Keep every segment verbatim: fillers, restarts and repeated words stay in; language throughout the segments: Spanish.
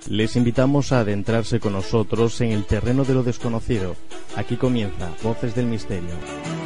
Les invitamos a adentrarse con nosotros en el terreno de lo desconocido. Aquí comienza Voces del Misterio.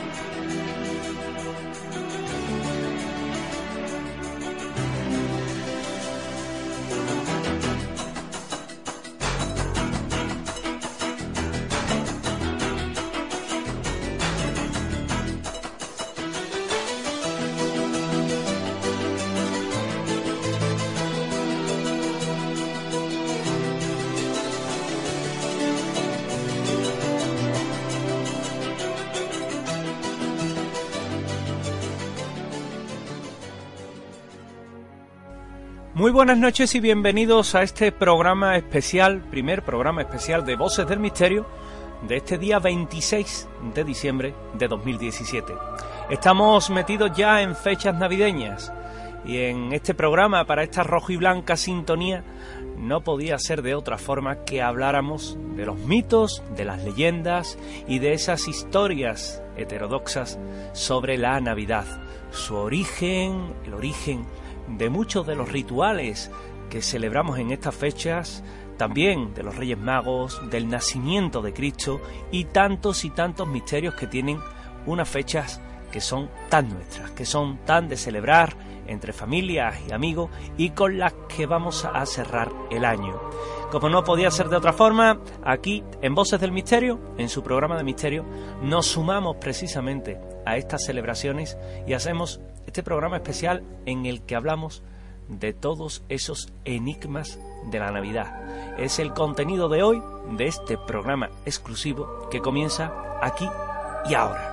Muy buenas noches y bienvenidos a este programa especial, primer programa especial de Voces del Misterio de este día veintiséis de diciembre de dos mil diecisiete. Estamos metidos ya en fechas navideñas y en este programa, para esta rojo y blanca sintonía, no podía ser de otra forma que habláramos de los mitos, de las leyendas y de esas historias heterodoxas sobre la Navidad, su origen, el origen de muchos de los rituales que celebramos en estas fechas, también de los Reyes Magos, del nacimiento de Cristo y tantos y tantos misterios que tienen unas fechas que son tan nuestras, que son tan de celebrar entre familias y amigos y con las que vamos a cerrar el año. Como no podía ser de otra forma, aquí en Voces del Misterio, en su programa de misterio, nos sumamos precisamente a estas celebraciones y hacemos este programa especial en el que hablamos de todos esos enigmas de la Navidad. Es el contenido de hoy de este programa exclusivo que comienza aquí y ahora.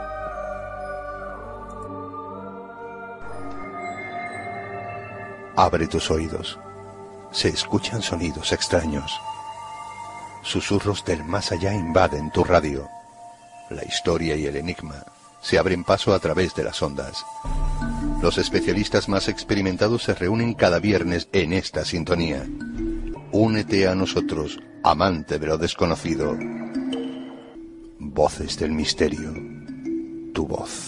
Abre tus oídos. Se escuchan sonidos extraños. Susurros del más allá invaden tu radio. La historia y el enigma se abren paso a través de las ondas. Los especialistas más experimentados se reúnen cada viernes en esta sintonía. Únete a nosotros, amante de lo desconocido. Voces del Misterio. Tu voz.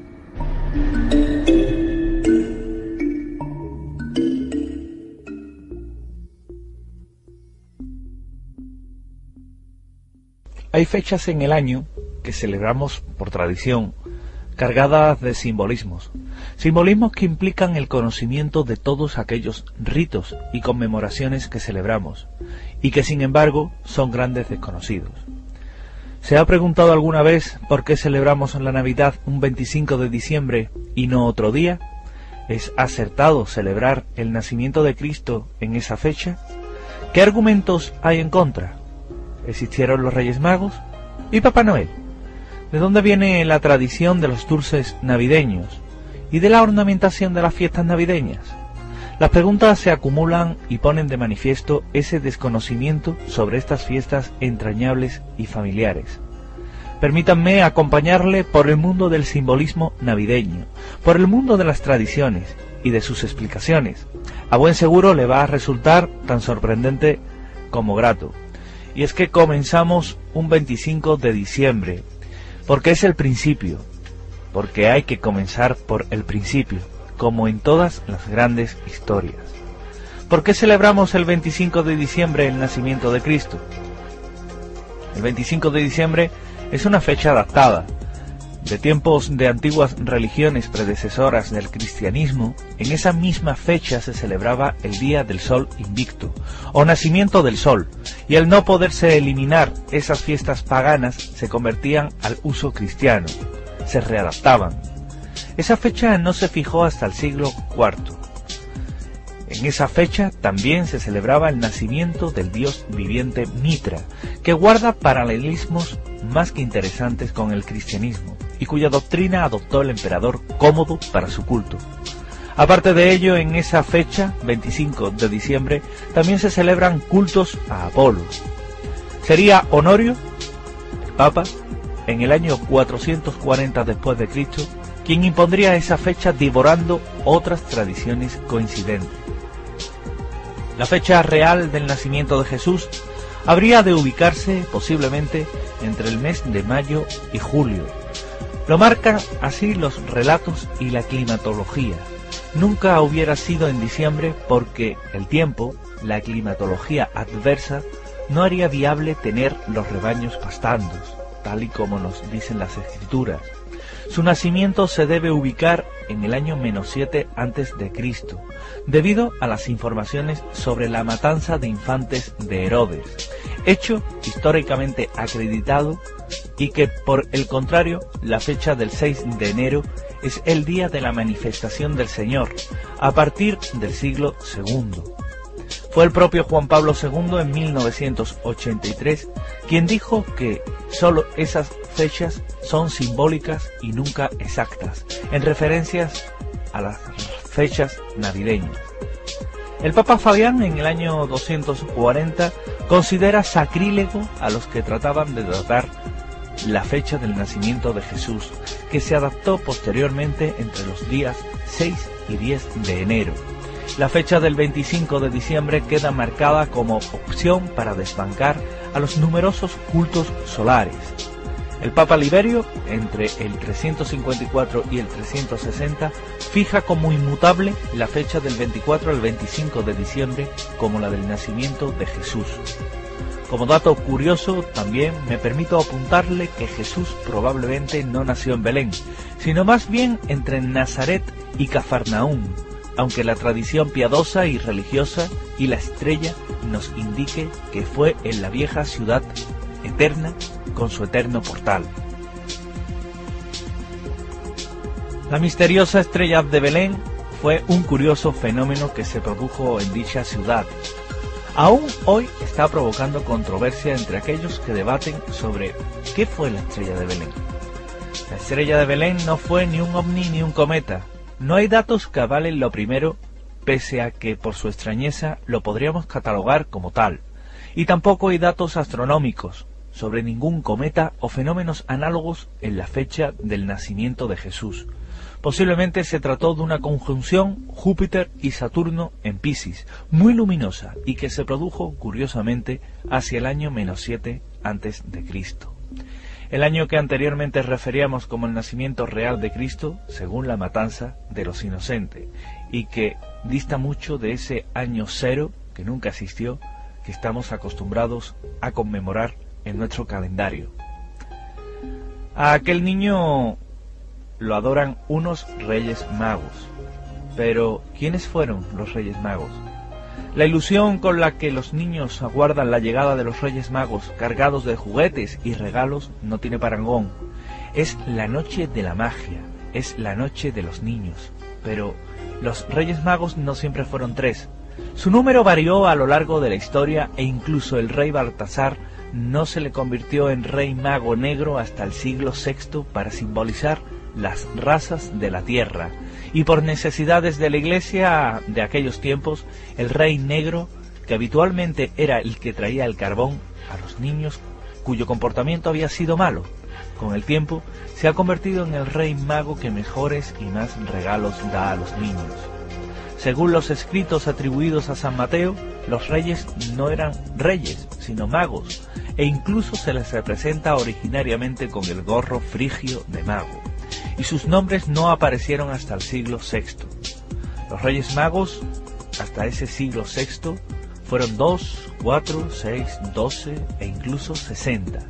Hay fechas en el año que celebramos por tradición, cargadas de simbolismos, simbolismos que implican el conocimiento de todos aquellos ritos y conmemoraciones que celebramos, y que sin embargo son grandes desconocidos. ¿Se ha preguntado alguna vez por qué celebramos la Navidad un veinticinco de diciembre y no otro día? ¿Es acertado celebrar el nacimiento de Cristo en esa fecha? ¿Qué argumentos hay en contra? ¿Existieron los Reyes Magos? ¿Y Papá Noel? ¿De dónde viene la tradición de los dulces navideños y de la ornamentación de las fiestas navideñas? Las preguntas se acumulan y ponen de manifiesto ese desconocimiento sobre estas fiestas entrañables y familiares. Permítanme acompañarle por el mundo del simbolismo navideño, por el mundo de las tradiciones y de sus explicaciones. A buen seguro le va a resultar tan sorprendente como grato. Y es que comenzamos un veinticinco de diciembre, porque es el principio, porque hay que comenzar por el principio, como en todas las grandes historias. ¿Por qué celebramos el veinticinco de diciembre el nacimiento de Cristo? El veinticinco de diciembre es una fecha adaptada. De tiempos de antiguas religiones predecesoras del cristianismo, en esa misma fecha se celebraba el Día del Sol Invicto, o nacimiento del Sol, y al no poderse eliminar esas fiestas paganas, se convertían al uso cristiano, se readaptaban. Esa fecha no se fijó hasta el siglo cuarto. En esa fecha también se celebraba el nacimiento del dios viviente Mitra, que guarda paralelismos más que interesantes con el cristianismo, y cuya doctrina adoptó el emperador Cómodo para su culto. Aparte de ello, en esa fecha, veinticinco de diciembre, también se celebran cultos a Apolo. Sería Honorio, el Papa, en el año cuatrocientos cuarenta después de Cristo, quien impondría esa fecha devorando otras tradiciones coincidentes. La fecha real del nacimiento de Jesús habría de ubicarse posiblemente entre el mes de mayo y julio. Lo marcan así los relatos y la climatología. Nunca hubiera sido en diciembre porque el tiempo, la climatología adversa no haría viable tener los rebaños pastando, tal y como nos dicen las escrituras. Su nacimiento se debe ubicar en el año menos siete antes de Cristo, debido a las informaciones sobre la matanza de infantes de Herodes, hecho históricamente acreditado, y que por el contrario la fecha del seis de enero es el día de la manifestación del Señor, a partir del siglo segundo. Fue el propio Juan Pablo segundo en mil novecientos ochenta y tres quien dijo que sólo esas fechas son simbólicas y nunca exactas, en referencias a las fechas navideñas. El Papa Fabián en el año doscientos cuarenta considera sacrílego a los que trataban de datar la fecha del nacimiento de Jesús, que se adaptó posteriormente entre los días seis y diez de enero. La fecha del veinticinco de diciembre queda marcada como opción para desbancar a los numerosos cultos solares. El Papa Liberio, entre el trescientos cincuenta y cuatro y el trescientos sesenta, fija como inmutable la fecha del veinticuatro al veinticinco de diciembre como la del nacimiento de Jesús. Como dato curioso, también me permito apuntarle que Jesús probablemente no nació en Belén, sino más bien entre Nazaret y Cafarnaúm, aunque la tradición piadosa y religiosa y la estrella nos indique que fue en la vieja ciudad eterna con su eterno portal. La misteriosa estrella de Belén fue un curioso fenómeno que se produjo en dicha ciudad. Aún hoy está provocando controversia entre aquellos que debaten sobre qué fue la estrella de Belén. La estrella de Belén no fue ni un ovni ni un cometa. No hay datos que avalen lo primero, pese a que por su extrañeza lo podríamos catalogar como tal. Y tampoco hay datos astronómicos sobre ningún cometa o fenómenos análogos en la fecha del nacimiento de Jesús. Posiblemente se trató de una conjunción Júpiter y Saturno en Piscis, muy luminosa y que se produjo, curiosamente, hacia el año menos siete antes de Cristo. El año que anteriormente referíamos como el nacimiento real de Cristo, según la matanza de los inocentes, y que dista mucho de ese año cero, que nunca existió, que estamos acostumbrados a conmemorar en nuestro calendario. A aquel niño lo adoran unos Reyes Magos. Pero, ¿quiénes fueron los Reyes Magos? La ilusión con la que los niños aguardan la llegada de los Reyes Magos cargados de juguetes y regalos no tiene parangón. Es la noche de la magia, es la noche de los niños. Pero los Reyes Magos no siempre fueron tres. Su número varió a lo largo de la historia e incluso el rey Baltasar no se le convirtió en Rey Mago Negro hasta el siglo sexto para simbolizar las razas de la tierra, y por necesidades de la Iglesia de aquellos tiempos, el Rey Negro, que habitualmente era el que traía el carbón a los niños cuyo comportamiento había sido malo, con el tiempo se ha convertido en el Rey Mago que mejores y más regalos da a los niños. Según los escritos atribuidos a San Mateo, los reyes no eran reyes, sino magos, e incluso se les representa originariamente con el gorro frigio de mago, y sus nombres no aparecieron hasta el siglo sexto. Los Reyes Magos, hasta ese siglo sexto, fueron dos, cuatro, seis, doce e incluso sesenta.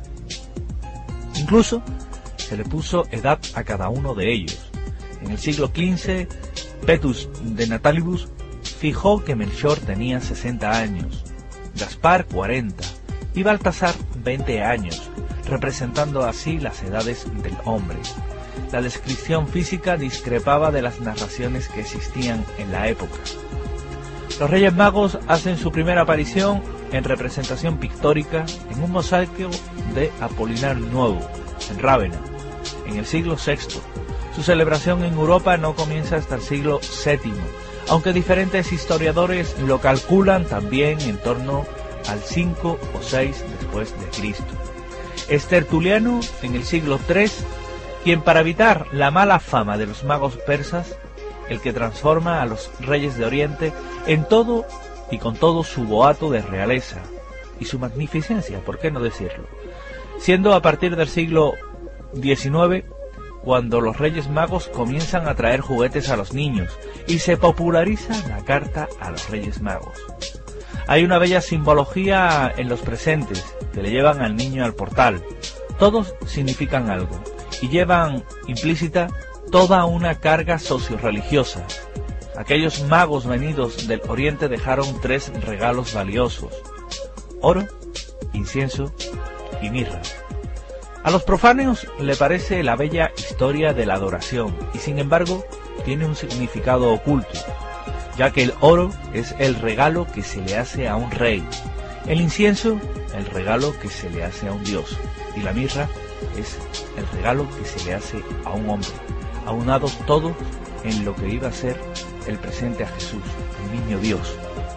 Incluso se le puso edad a cada uno de ellos. En el siglo quince, Petrus de Natalibus fijó que Melchor tenía sesenta años, Gaspar cuarenta y Baltasar veinte años, representando así las edades del hombre. La descripción física discrepaba de las narraciones que existían en la época. Los Reyes Magos hacen su primera aparición en representación pictórica en un mosaico de Apolinar Nuevo, en Rávena, en el siglo sexto. Su celebración en Europa no comienza hasta el siglo séptimo, aunque diferentes historiadores lo calculan también en torno al cinco o seis después de Cristo. Es Tertuliano, en el siglo tres, quien, para evitar la mala fama de los magos persas, el que transforma a los reyes de Oriente en todo y con todo su boato de realeza y su magnificencia, ¿por qué no decirlo? Siendo a partir del siglo diecinueve cuando los Reyes Magos comienzan a traer juguetes a los niños y se populariza la carta a los Reyes Magos. Hay una bella simbología en los presentes que le llevan al niño al portal. Todos significan algo y llevan implícita toda una carga socio-religiosa. Aquellos magos venidos del Oriente dejaron tres regalos valiosos: oro, incienso y mirra. A los profanos le parece la bella historia de la adoración y sin embargo tiene un significado oculto, ya que el oro es el regalo que se le hace a un rey, el incienso el regalo que se le hace a un dios y la mirra es el regalo que se le hace a un hombre, aunados todos en lo que iba a ser el presente a Jesús, el niño Dios.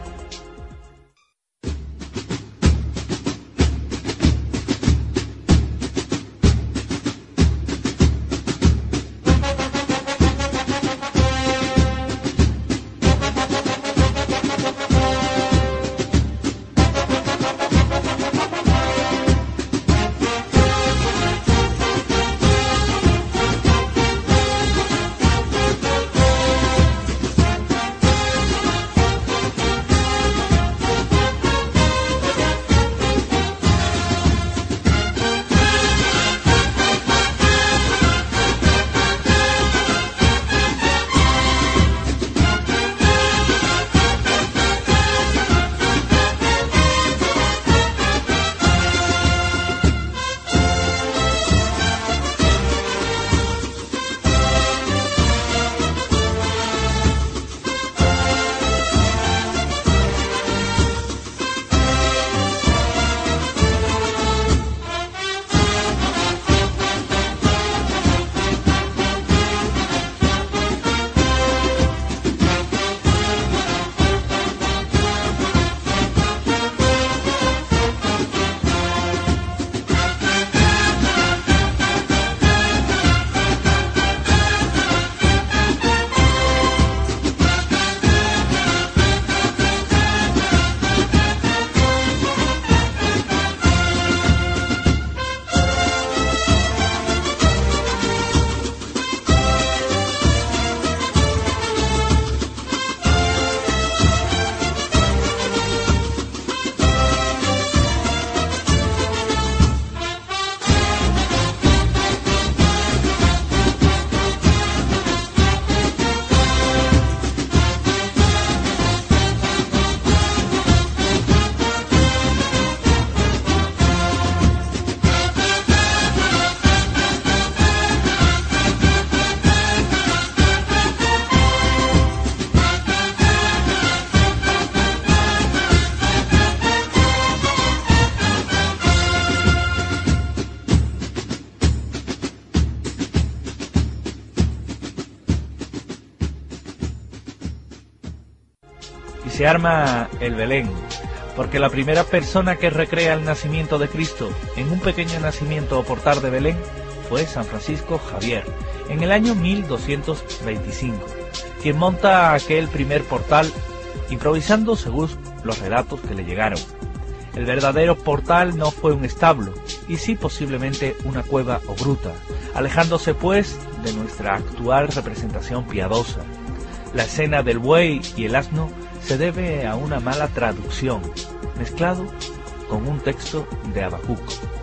Se arma el Belén, porque la primera persona que recrea el nacimiento de Cristo en un pequeño nacimiento o portal de Belén fue San Francisco Javier, en el año mil doscientos veinticinco, quien monta aquel primer portal improvisando según los relatos que le llegaron. El verdadero portal no fue un establo, y sí posiblemente una cueva o gruta, alejándose pues de nuestra actual representación piadosa. La escena del buey y el asno se debe a una mala traducción, mezclado con un texto de Habacuc.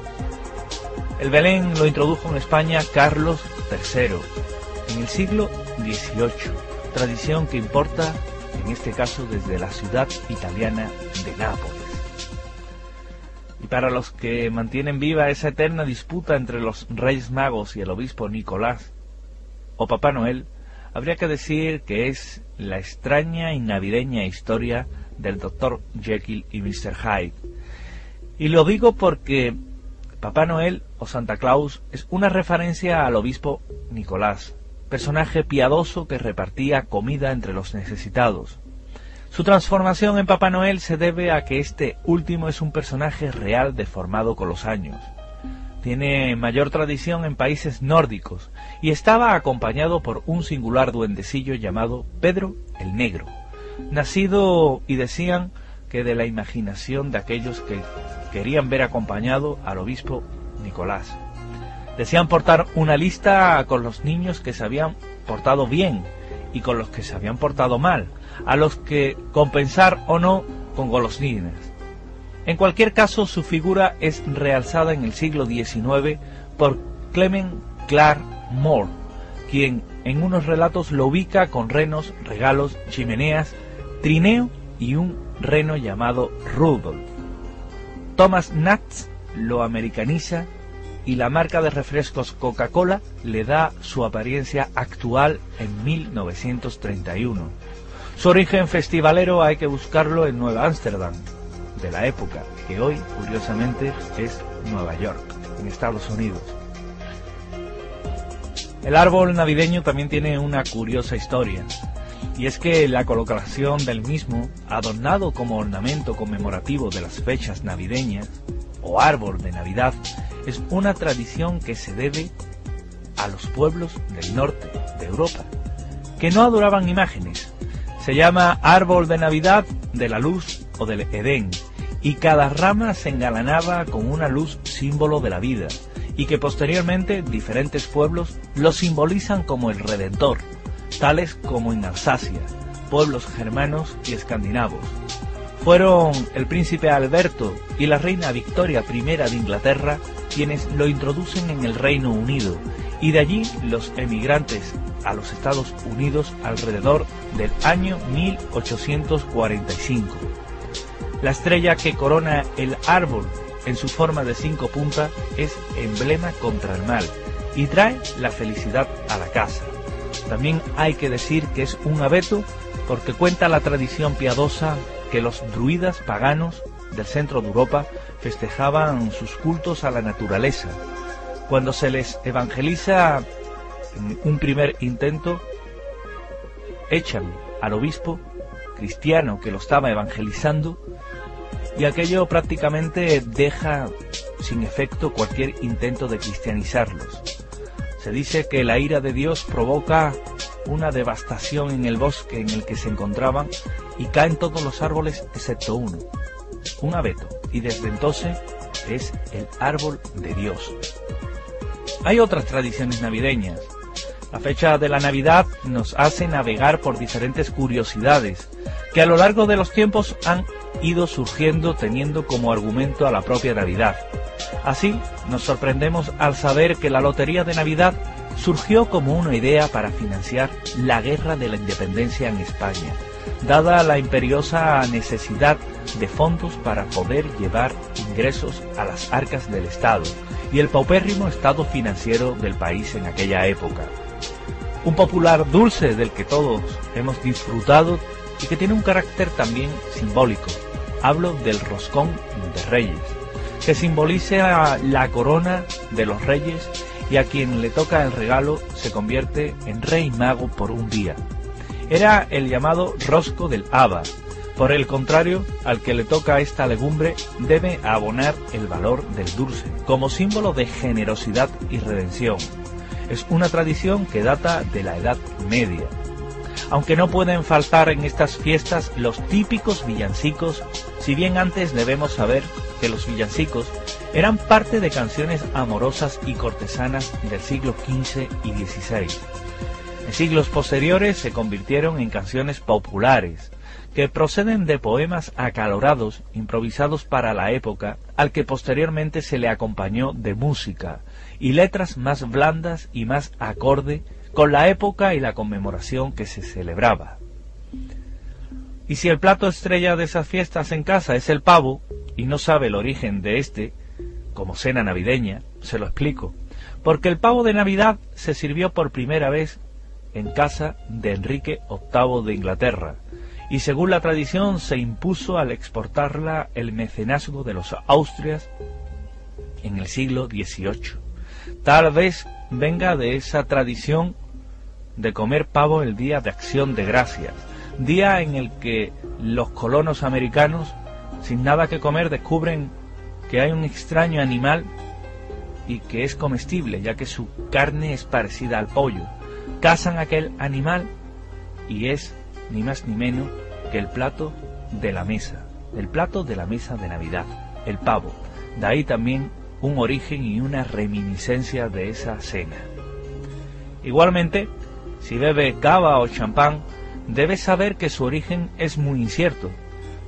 El Belén lo introdujo en España Carlos tercero, en el siglo dieciocho, tradición que importa, en este caso, desde la ciudad italiana de Nápoles. Y para los que mantienen viva esa eterna disputa entre los Reyes Magos y el obispo Nicolás, o Papá Noel, habría que decir que es la extraña y navideña historia del doctor Jekyll y mister Hyde. Y lo digo porque Papá Noel o Santa Claus es una referencia al obispo Nicolás, personaje piadoso que repartía comida entre los necesitados. Su transformación en Papá Noel se debe a que este último es un personaje real deformado con los años. Tiene mayor tradición en países nórdicos y estaba acompañado por un singular duendecillo llamado Pedro el Negro, nacido, y decían, que de la imaginación de aquellos que querían ver acompañado al obispo Nicolás. Decían portar una lista con los niños que se habían portado bien y con los que se habían portado mal, a los que compensar o no con golosinas. En cualquier caso, su figura es realzada en el siglo diecinueve por Clement Clarke Moore, quien en unos relatos lo ubica con renos, regalos, chimeneas, trineo y un reno llamado Rudolf. Thomas Nast lo americaniza y la marca de refrescos Coca-Cola le da su apariencia actual en mil novecientos treinta y uno. Su origen festivalero hay que buscarlo en Nueva Ámsterdam, de la época, que hoy, curiosamente, es Nueva York, en Estados Unidos. El árbol navideño también tiene una curiosa historia, y es que la colocación del mismo, adornado como ornamento conmemorativo de las fechas navideñas, o árbol de Navidad, es una tradición que se debe a los pueblos del norte de Europa, que no adoraban imágenes. Se llama árbol de Navidad de la luz o del Edén, y cada rama se engalanaba con una luz símbolo de la vida, y que posteriormente diferentes pueblos lo simbolizan como el Redentor, tales como en Alsacia, pueblos germanos y escandinavos. Fueron el príncipe Alberto y la reina Victoria primera de Inglaterra quienes lo introducen en el Reino Unido, y de allí los emigrantes a los Estados Unidos alrededor del año mil ochocientos cuarenta y cinco. La estrella que corona el árbol en su forma de cinco puntas es emblema contra el mal y trae la felicidad a la casa. También hay que decir que es un abeto porque cuenta la tradición piadosa que los druidas paganos del centro de Europa festejaban sus cultos a la naturaleza. Cuando se les evangeliza en un primer intento, echan al obispo cristiano que lo estaba evangelizando, y aquello prácticamente deja sin efecto cualquier intento de cristianizarlos. Se dice que la ira de Dios provoca una devastación en el bosque en el que se encontraban y caen todos los árboles excepto uno, un abeto, y desde entonces es el árbol de Dios. Hay otras tradiciones navideñas. La fecha de la Navidad nos hace navegar por diferentes curiosidades que a lo largo de los tiempos han ido surgiendo teniendo como argumento a la propia Navidad. Así, nos sorprendemos al saber que la Lotería de Navidad surgió como una idea para financiar la Guerra de la Independencia en España, dada la imperiosa necesidad de fondos para poder llevar ingresos a las arcas del Estado y el paupérrimo estado financiero del país en aquella época. Un popular dulce del que todos hemos disfrutado y que tiene un carácter también simbólico. Hablo del roscón de Reyes, que simboliza la corona de los reyes, y a quien le toca el regalo se convierte en rey mago por un día. Era el llamado rosco del haba. Por el contrario, al que le toca esta legumbre debe abonar el valor del dulce, como símbolo de generosidad y redención. Es una tradición que data de la Edad Media. Aunque no pueden faltar en estas fiestas los típicos villancicos, si bien antes debemos saber que los villancicos eran parte de canciones amorosas y cortesanas del siglo quince y dieciséis. En siglos posteriores se convirtieron en canciones populares, que proceden de poemas acalorados, improvisados para la época, al que posteriormente se le acompañó de música, y letras más blandas y más acorde con la época y la conmemoración que se celebraba. Y si el plato estrella de esas fiestas en casa es el pavo, y no sabe el origen de este, como cena navideña, se lo explico. Porque el pavo de Navidad se sirvió por primera vez en casa de Enrique octavo de Inglaterra, y según la tradición se impuso al exportarla el mecenazgo de los Austrias en el siglo dieciocho. Tal vez venga de esa tradición de comer pavo el día de Acción de Gracias, día en el que los colonos americanos, sin nada que comer, descubren que hay un extraño animal y que es comestible, ya que su carne es parecida al pollo. Cazan aquel animal y es ni más ni menos que el plato de la mesa, el plato de la mesa de Navidad, el pavo. De ahí también un origen y una reminiscencia de esa cena. Igualmente, si bebe cava o champán, debe saber que su origen es muy incierto,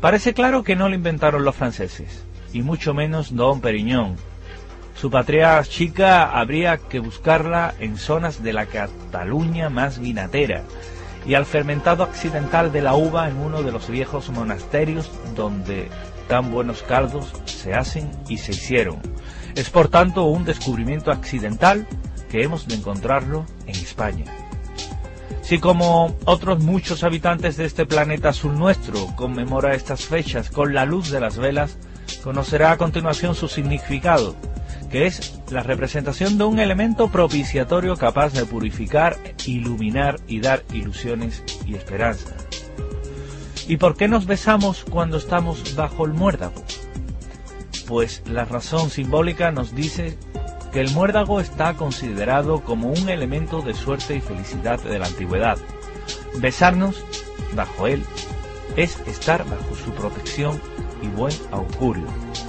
Parece claro que no lo inventaron los franceses, y mucho menos Dom Perignon. Su patria chica habría que buscarla en zonas de la Cataluña más vinatera, y al fermentado accidental de la uva en uno de los viejos monasterios donde tan buenos caldos se hacen y se hicieron. Es por tanto un descubrimiento accidental que hemos de encontrarlo en España. Si como otros muchos habitantes de este planeta azul nuestro conmemora estas fechas con la luz de las velas, conocerá a continuación su significado, que es la representación de un elemento propiciatorio capaz de purificar, iluminar y dar ilusiones y esperanza. ¿Y por qué nos besamos cuando estamos bajo el muérdago? Pues la razón simbólica nos dice que el muérdago está considerado como un elemento de suerte y felicidad de la antigüedad. Besarnos bajo él es estar bajo su protección y buen augurio.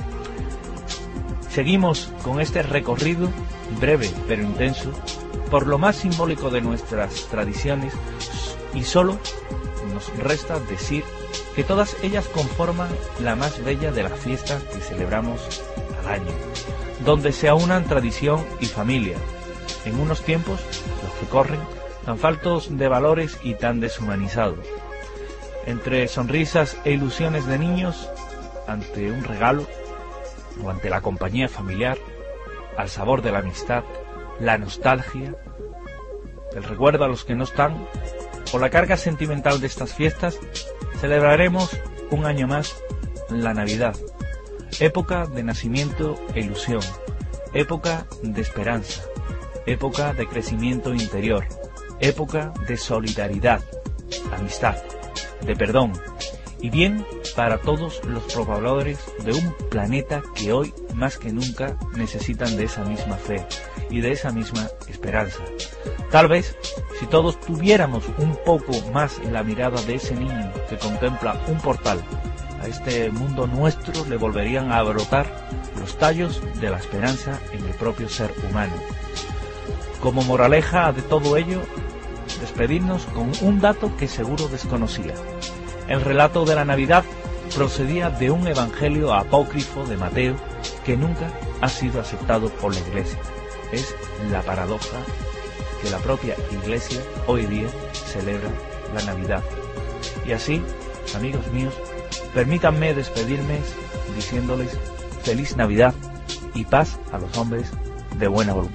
Seguimos con este recorrido, breve pero intenso, por lo más simbólico de nuestras tradiciones, y solo nos resta decir que todas ellas conforman la más bella de las fiestas que celebramos al año, donde se aunan tradición y familia, en unos tiempos, los que corren, tan faltos de valores y tan deshumanizados. Entre sonrisas e ilusiones de niños, ante un regalo, o ante la compañía familiar, al sabor de la amistad, la nostalgia, el recuerdo a los que no están, o la carga sentimental de estas fiestas, celebraremos un año más la Navidad, época de nacimiento e ilusión, época de esperanza, época de crecimiento interior, época de solidaridad, amistad, de perdón, y bien para todos los pobladores de un planeta que hoy más que nunca necesitan de esa misma fe y de esa misma esperanza. Tal vez, si todos tuviéramos un poco más la mirada de ese niño que contempla un portal a este mundo nuestro, le volverían a brotar los tallos de la esperanza en el propio ser humano. Como moraleja de todo ello, despedirnos con un dato que seguro desconocía. El relato de la Navidad procedía de un evangelio apócrifo de Mateo que nunca ha sido aceptado por la Iglesia. Es la paradoja que la propia Iglesia hoy día celebra la Navidad. Y así, amigos míos, permítanme despedirme diciéndoles feliz Navidad y paz a los hombres de buena voluntad.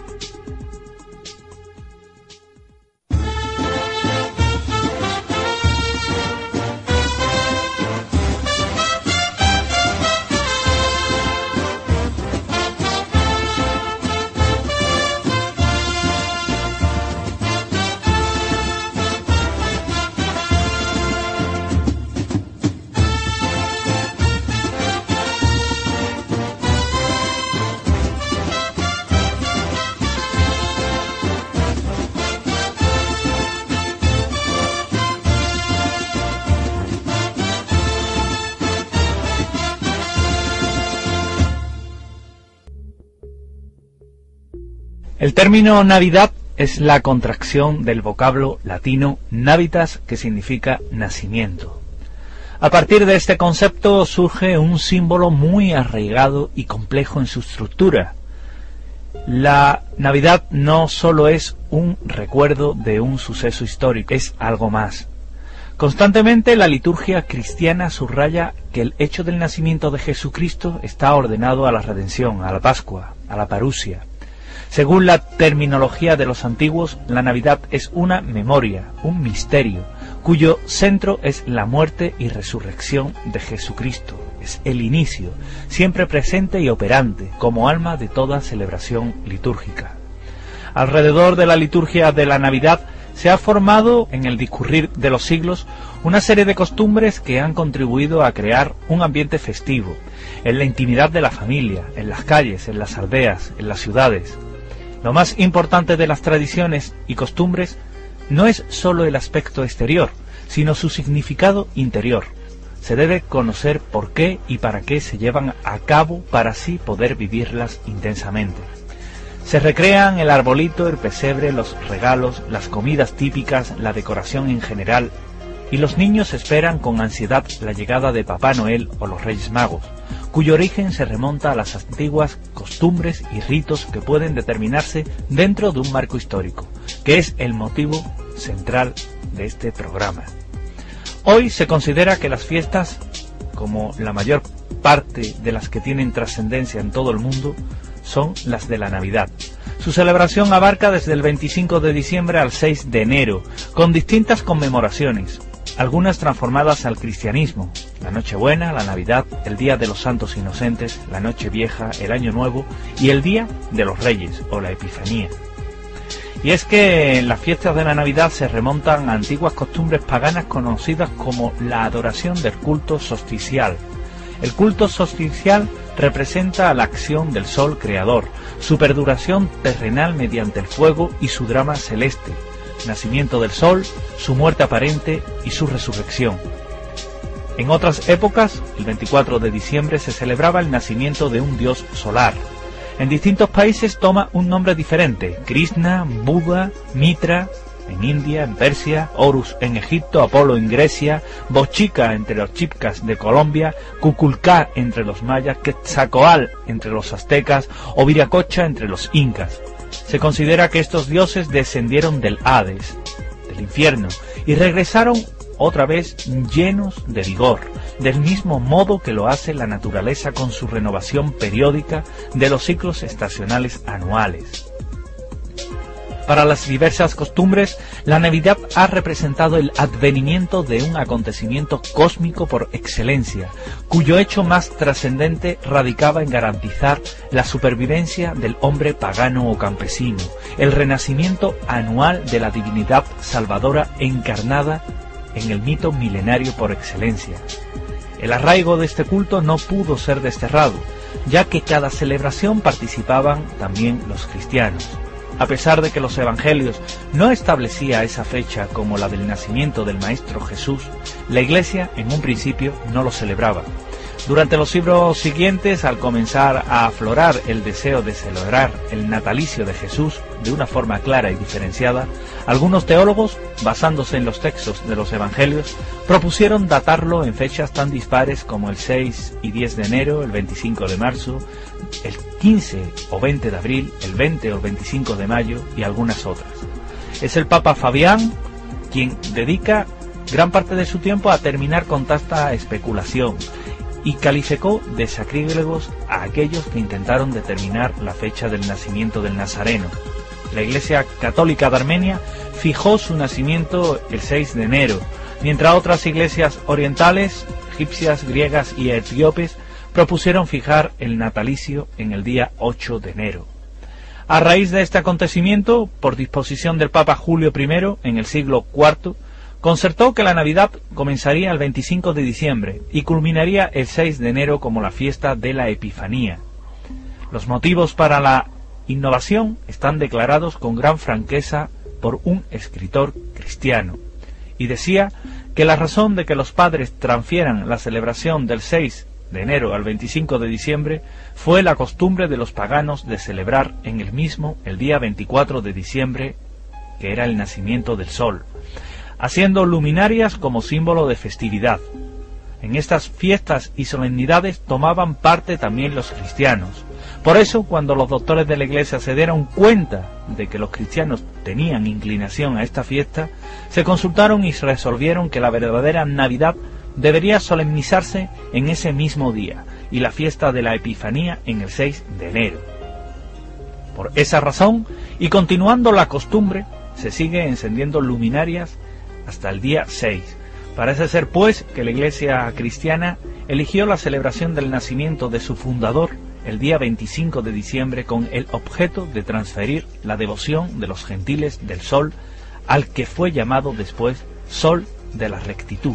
El término Navidad es la contracción del vocablo latino navitas, que significa nacimiento. A partir de este concepto surge un símbolo muy arraigado y complejo en su estructura. La Navidad no solo es un recuerdo de un suceso histórico, es algo más. Constantemente la liturgia cristiana subraya que el hecho del nacimiento de Jesucristo está ordenado a la redención, a la Pascua, a la parusia. Según la terminología de los antiguos, la Navidad es una memoria, un misterio, cuyo centro es la muerte y resurrección de Jesucristo. Es el inicio, siempre presente y operante, como alma de toda celebración litúrgica. Alrededor de la liturgia de la Navidad se ha formado, en el discurrir de los siglos, una serie de costumbres que han contribuido a crear un ambiente festivo, en la intimidad de la familia, en las calles, en las aldeas, en las ciudades. Lo más importante de las tradiciones y costumbres no es sólo el aspecto exterior, sino su significado interior. Se debe conocer por qué y para qué se llevan a cabo para así poder vivirlas intensamente. Se recrean el arbolito, el pesebre, los regalos, las comidas típicas, la decoración en general, y los niños esperan con ansiedad la llegada de Papá Noel o los Reyes Magos, cuyo origen se remonta a las antiguas costumbres y ritos que pueden determinarse dentro de un marco histórico, que es el motivo central de este programa. Hoy se considera que las fiestas, como la mayor parte de las que tienen trascendencia en todo el mundo, son las de la Navidad. Su celebración abarca desde el veinticinco de diciembre al seis de enero, con distintas conmemoraciones, algunas transformadas al cristianismo: la Nochebuena, la Navidad, el Día de los Santos Inocentes, la Nochevieja, el Año Nuevo y el Día de los Reyes o la Epifanía. Y es que las fiestas de la Navidad se remontan a antiguas costumbres paganas conocidas como la adoración del culto solsticial. El culto solsticial representa la acción del sol creador, su perduración terrenal mediante el fuego y su drama celeste, nacimiento del sol, su muerte aparente y su resurrección. En otras épocas, el veinticuatro de diciembre se celebraba el nacimiento de un dios solar. En distintos países toma un nombre diferente: Krishna, Buda, Mitra en India, en Persia, Horus en Egipto, Apolo en Grecia, Bochica entre los chipcas de Colombia, Cuculcá entre los mayas, Quetzalcóatl entre los aztecas o Viracocha entre los incas. Se considera que estos dioses descendieron del Hades, del infierno, y regresaron otra vez llenos de vigor, del mismo modo que lo hace la naturaleza con su renovación periódica de los ciclos estacionales anuales. Para las diversas costumbres, la Navidad ha representado el advenimiento de un acontecimiento cósmico por excelencia, cuyo hecho más trascendente radicaba en garantizar la supervivencia del hombre pagano o campesino, el renacimiento anual de la divinidad salvadora encarnada en el mito milenario por excelencia. El arraigo de este culto no pudo ser desterrado, ya que cada celebración participaban también los cristianos. A pesar de que los evangelios no establecía esa fecha como la del nacimiento del Maestro Jesús, la Iglesia en un principio no lo celebraba. Durante los siglos siguientes, al comenzar a aflorar el deseo de celebrar el natalicio de Jesús de una forma clara y diferenciada, algunos teólogos, basándose en los textos de los evangelios, propusieron datarlo en fechas tan dispares como el seis y diez de enero, el veinticinco de marzo, el quince o veinte de abril, el veinte o veinticinco de mayo y algunas otras. Es el Papa Fabián quien dedica gran parte de su tiempo a terminar con tanta especulación y calificó de sacrílegos a aquellos que intentaron determinar la fecha del nacimiento del Nazareno. La Iglesia Católica de Armenia fijó su nacimiento el seis de enero, mientras otras iglesias orientales, egipcias, griegas y etíopes propusieron fijar el natalicio en el día ocho de enero. A raíz de este acontecimiento, por disposición del Papa Julio primero en el siglo cuarto, concertó que la Navidad comenzaría el veinticinco de diciembre y culminaría el seis de enero como la fiesta de la Epifanía. Los motivos para la innovación están declarados con gran franqueza por un escritor cristiano, y decía que la razón de que los padres transfieran la celebración del seis de enero al veinticinco de diciembre fue la costumbre de los paganos de celebrar en el mismo el día veinticuatro de diciembre, que era el nacimiento del sol, haciendo luminarias como símbolo de festividad. En estas fiestas y solemnidades tomaban parte también los cristianos. Por eso, cuando los doctores de la Iglesia se dieron cuenta de que los cristianos tenían inclinación a esta fiesta, se consultaron y resolvieron que la verdadera Navidad debería solemnizarse en ese mismo día, y la fiesta de la Epifanía en el seis de enero. Por esa razón, y continuando la costumbre, se sigue encendiendo luminarias hasta el día seis. Parece ser, pues, que la Iglesia cristiana eligió la celebración del nacimiento de su fundador el día veinticinco de diciembre con el objeto de transferir la devoción de los gentiles del sol al que fue llamado después Sol de la Rectitud.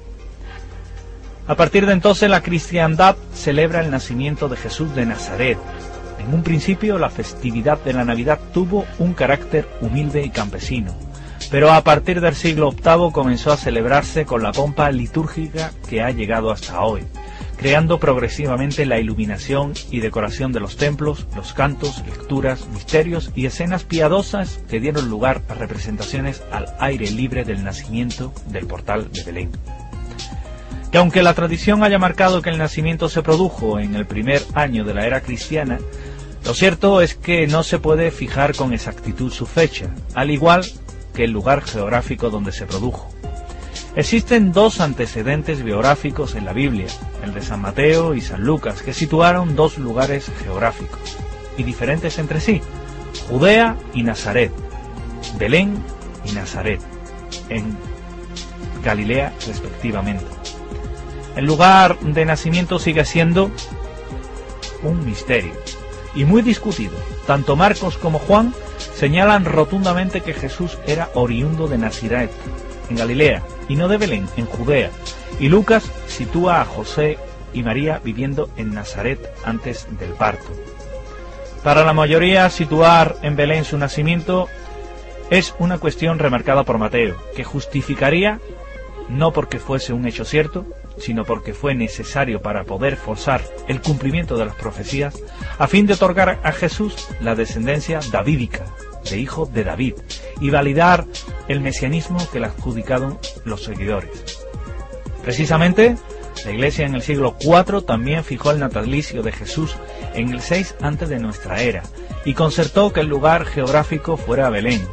A partir de entonces la cristiandad celebra el nacimiento de Jesús de Nazaret. En un principio la festividad de la Navidad tuvo un carácter humilde y campesino, pero a partir del siglo octavo comenzó a celebrarse con la pompa litúrgica que ha llegado hasta hoy, creando progresivamente la iluminación y decoración de los templos, los cantos, lecturas, misterios y escenas piadosas que dieron lugar a representaciones al aire libre del nacimiento del portal de Belén. Que aunque la tradición haya marcado que el nacimiento se produjo en el primer año de la era cristiana, lo cierto es que no se puede fijar con exactitud su fecha, al igual que el lugar geográfico donde se produjo. Existen dos antecedentes biográficos en la Biblia, el de San Mateo y San Lucas, que situaron dos lugares geográficos, y diferentes entre sí, Judea y Nazaret, Belén y Nazaret, en Galilea respectivamente. El lugar de nacimiento sigue siendo un misterio y muy discutido. Tanto Marcos como Juan señalan rotundamente que Jesús era oriundo de Nazaret, en Galilea, y no de Belén, en Judea, y Lucas sitúa a José y María viviendo en Nazaret antes del parto. Para la mayoría, situar en Belén su nacimiento es una cuestión remarcada por Mateo, que justificaría, no porque fuese un hecho cierto, sino porque fue necesario para poder forzar el cumplimiento de las profecías, a fin de otorgar a Jesús la descendencia davídica, de hijo de David, y validar el mesianismo que le adjudicaron los seguidores. Precisamente, la Iglesia en el siglo cuatro también fijó el natalicio de Jesús en el seis antes de nuestra era, y concertó que el lugar geográfico fuera Belén.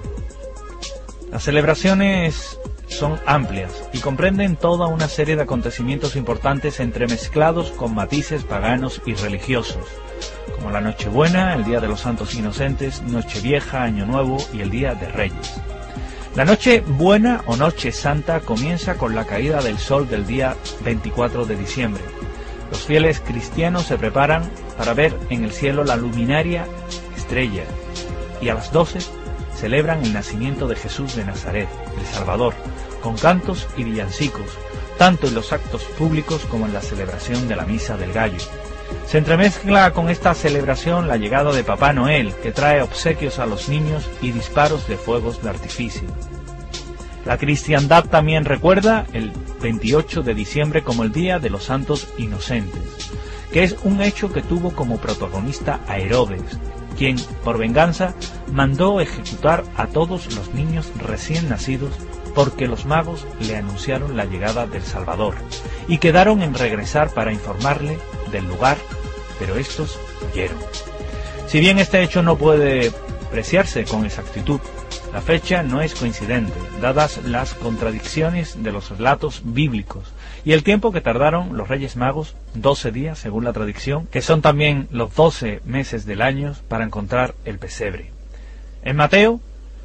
Las celebraciones son amplias y comprenden toda una serie de acontecimientos importantes entremezclados con matices paganos y religiosos, como la Nochebuena, el Día de los Santos Inocentes, Nochevieja, Año Nuevo y el Día de Reyes. La Noche Buena o Noche Santa comienza con la caída del sol del día veinticuatro de diciembre. Los fieles cristianos se preparan para ver en el cielo la luminaria estrella y a las doce celebran el nacimiento de Jesús de Nazaret, el Salvador, con cantos y villancicos, tanto en los actos públicos como en la celebración de la Misa del Gallo. Se entremezcla con esta celebración la llegada de Papá Noel, que trae obsequios a los niños y disparos de fuegos de artificio. La cristiandad también recuerda el veintiocho de diciembre como el Día de los Santos Inocentes, que es un hecho que tuvo como protagonista a Herodes, quien, por venganza, mandó ejecutar a todos los niños recién nacidos porque los magos le anunciaron la llegada del Salvador, y quedaron en regresar para informarle del lugar, pero estos huyeron. Si bien este hecho no puede apreciarse con exactitud, la fecha no es coincidente, dadas las contradicciones de los relatos bíblicos, y el tiempo que tardaron los Reyes Magos, doce días según la tradición, que son también los doce meses del año, para encontrar el pesebre. En Mateo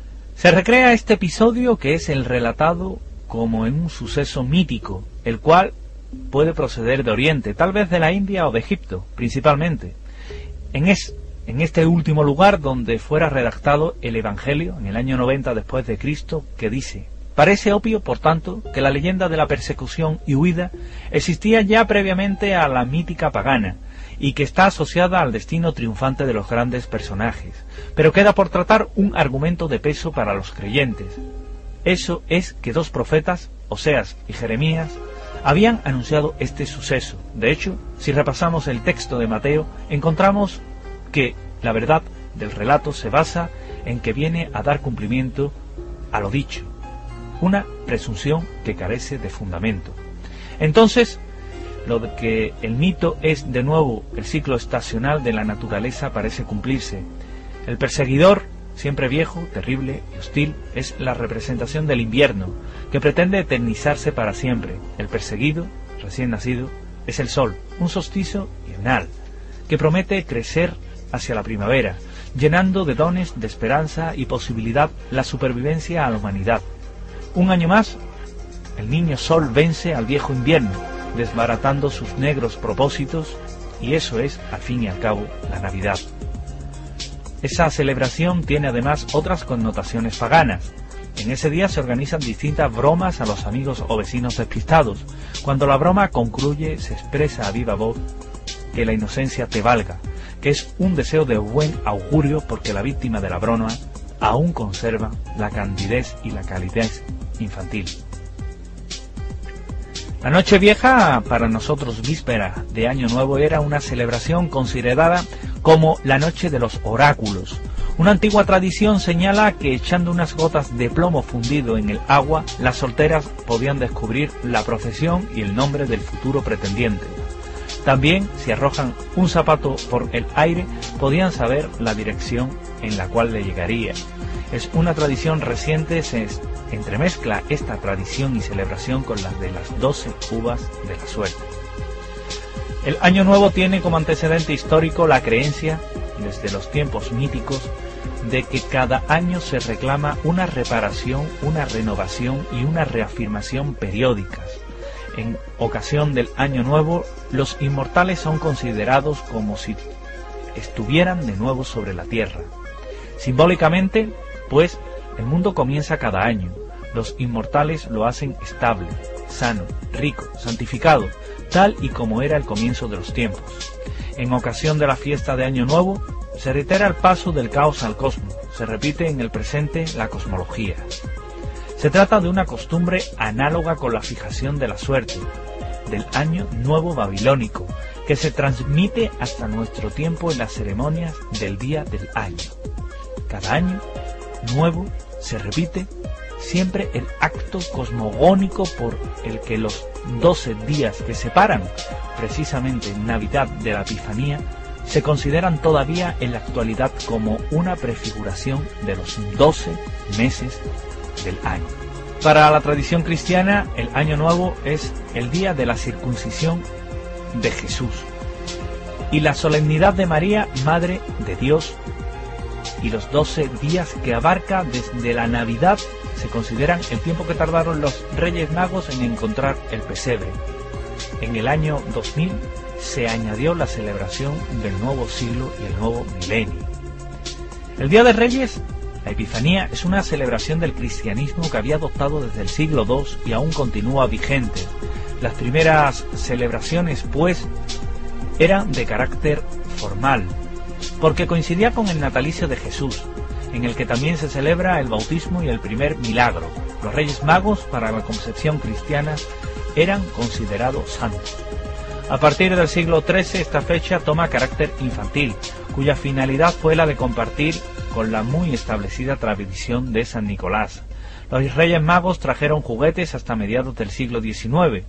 se recrea este episodio, que es el relatado como en un suceso mítico, el cual puede proceder de Oriente, tal vez de la India o de Egipto, principalmente. En, es, en este último lugar donde fuera redactado el Evangelio, en el año noventa después de Cristo, que dice: parece obvio, por tanto, que la leyenda de la persecución y huida existía ya previamente a la mítica pagana, y que está asociada al destino triunfante de los grandes personajes, pero queda por tratar un argumento de peso para los creyentes. Eso es que dos profetas, Oseas y Jeremías, habían anunciado este suceso. De hecho, si repasamos el texto de Mateo, encontramos que la verdad del relato se basa en que viene a dar cumplimiento a lo dicho, una presunción que carece de fundamento. Entonces, lo de que el mito es de nuevo el ciclo estacional de la naturaleza parece cumplirse. El perseguidor, siempre viejo, terrible y hostil, es la representación del invierno, que pretende eternizarse para siempre. El perseguido, recién nacido, es el sol, un solsticio invernal, que promete crecer hacia la primavera, llenando de dones de esperanza y posibilidad la supervivencia a la humanidad. Un año más, el niño sol vence al viejo invierno, desbaratando sus negros propósitos, y eso es, al fin y al cabo, la Navidad. Esa celebración tiene además otras connotaciones paganas. En ese día se organizan distintas bromas a los amigos o vecinos despistados. Cuando la broma concluye, se expresa a viva voz que la inocencia te valga, que es un deseo de buen augurio porque la víctima de la broma aún conserva la candidez y la calidez infantil. La Nochevieja, para nosotros víspera de Año Nuevo, era una celebración considerada como la noche de los oráculos. Una antigua tradición señala que echando unas gotas de plomo fundido en el agua, las solteras podían descubrir la profesión y el nombre del futuro pretendiente. También, si arrojan un zapato por el aire, podían saber la dirección en la cual le llegaría. Es una tradición reciente, se entremezcla esta tradición y celebración con las de las doce uvas de la suerte. El Año Nuevo tiene como antecedente histórico la creencia, desde los tiempos míticos, de que cada año se reclama una reparación, una renovación y una reafirmación periódicas. En ocasión del Año Nuevo, los inmortales son considerados como si estuvieran de nuevo sobre la tierra. Simbólicamente, pues, el mundo comienza cada año. Los inmortales lo hacen estable, sano, rico, santificado, tal y como era el comienzo de los tiempos. En ocasión de la fiesta de Año Nuevo, se reitera el paso del caos al cosmos, se repite en el presente la cosmología. Se trata de una costumbre análoga con la fijación de la suerte, del Año Nuevo babilónico, que se transmite hasta nuestro tiempo en las ceremonias del día del año. Cada año nuevo se repite siempre el acto cosmogónico por el que los doce días que separan precisamente Navidad de la Epifanía se consideran todavía en la actualidad como una prefiguración de los doce meses del año. Para la tradición cristiana, el Año Nuevo es el día de la circuncisión de Jesús y la solemnidad de María, Madre de Dios, y los doce días que abarca desde la Navidad se consideran el tiempo que tardaron los Reyes Magos en encontrar el pesebre. En el año dos mil se añadió la celebración del nuevo siglo y el nuevo milenio. El Día de Reyes, la Epifanía, es una celebración del cristianismo que había adoptado desde el siglo segundo y aún continúa vigente. Las primeras celebraciones, pues, eran de carácter formal, porque coincidía con el natalicio de Jesús, en el que también se celebra el bautismo y el primer milagro. Los Reyes Magos, para la concepción cristiana, eran considerados santos. A partir del siglo trece esta fecha toma carácter infantil, cuya finalidad fue la de compartir con la muy establecida tradición de San Nicolás. Los Reyes Magos trajeron juguetes hasta mediados del siglo diecinueve,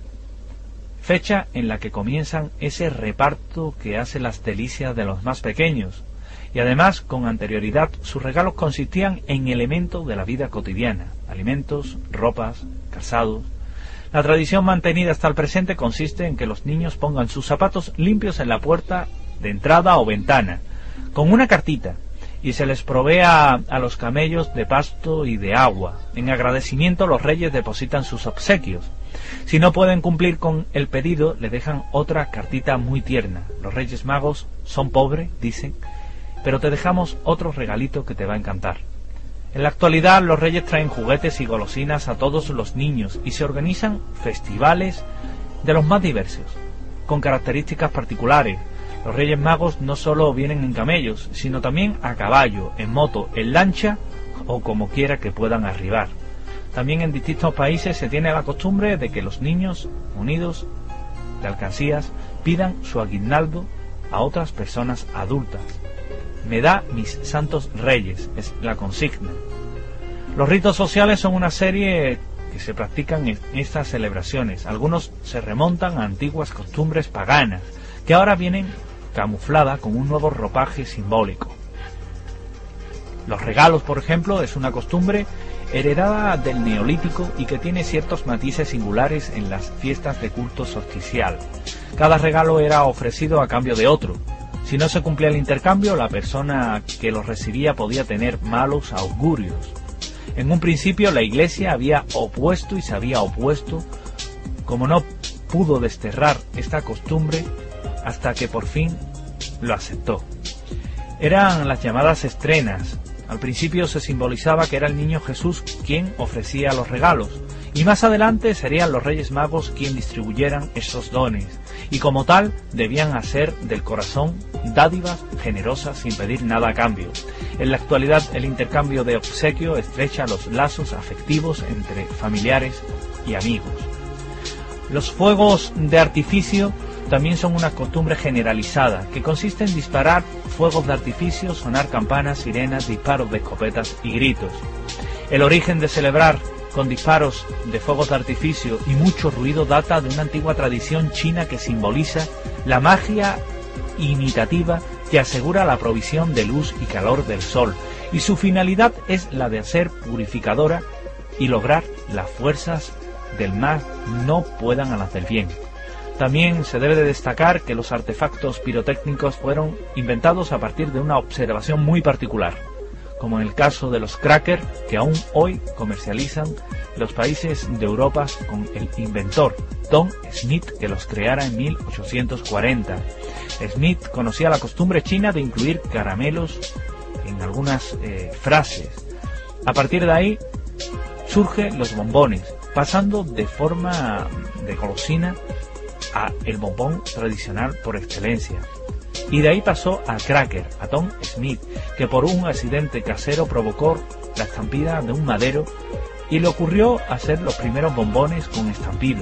fecha en la que comienzan ese reparto que hace las delicias de los más pequeños, y además con anterioridad sus regalos consistían en elementos de la vida cotidiana, alimentos, ropas, calzados. La tradición mantenida hasta el presente consiste en que los niños pongan sus zapatos limpios en la puerta de entrada o ventana, con una cartita, y se les provea a los camellos de pasto y de agua. En agradecimiento los reyes depositan sus obsequios. Si no pueden cumplir con el pedido, le dejan otra cartita muy tierna. Los Reyes Magos son pobres, dicen, pero te dejamos otro regalito que te va a encantar. En la actualidad los reyes traen juguetes y golosinas a todos los niños y se organizan festivales de los más diversos, con características particulares. Los Reyes Magos no solo vienen en camellos, sino también a caballo, en moto, en lancha o como quiera que puedan arribar. También en distintos países se tiene la costumbre de que los niños, unidos de alcancías, pidan su aguinaldo a otras personas adultas. Me da mis santos reyes, es la consigna. Los ritos sociales son una serie que se practican en estas celebraciones. Algunos se remontan a antiguas costumbres paganas, que ahora vienen camufladas con un nuevo ropaje simbólico. Los regalos, por ejemplo, es una costumbre heredada del Neolítico y que tiene ciertos matices singulares en las fiestas de culto solsticial. Cada regalo era ofrecido a cambio de otro. Si no se cumplía el intercambio, la persona que lo recibía podía tener malos augurios. En un principio la Iglesia había opuesto y se había opuesto, como no pudo desterrar esta costumbre hasta que por fin lo aceptó. Eran las llamadas estrenas. Al principio se simbolizaba que era el niño Jesús quien ofrecía los regalos, y más adelante serían los Reyes Magos quien distribuyeran esos dones, y como tal debían hacer del corazón dádivas generosas sin pedir nada a cambio. En la actualidad el intercambio de obsequio estrecha los lazos afectivos entre familiares y amigos. Los fuegos de artificio también son una costumbre generalizada, que consiste en disparar fuegos de artificio, sonar campanas, sirenas, disparos de escopetas y gritos. El origen de celebrar con disparos de fuegos de artificio y mucho ruido data de una antigua tradición china que simboliza la magia imitativa que asegura la provisión de luz y calor del sol, y su finalidad es la de ser purificadora y lograr las fuerzas del mal no puedan hacer bien. También se debe de destacar que los artefactos pirotécnicos fueron inventados a partir de una observación muy particular, como en el caso de los crackers, que aún hoy comercializan los países de Europa con el inventor Tom Smith, que los creara en mil ochocientos cuarenta. Smith conocía la costumbre china de incluir caramelos en algunas eh, frases. A partir de ahí surgen los bombones, pasando de forma de golosina a el bombón tradicional por excelencia. Y de ahí pasó al cracker, a Tom Smith, que por un accidente casero provocó la estampida de un madero y le ocurrió hacer los primeros bombones con estampido.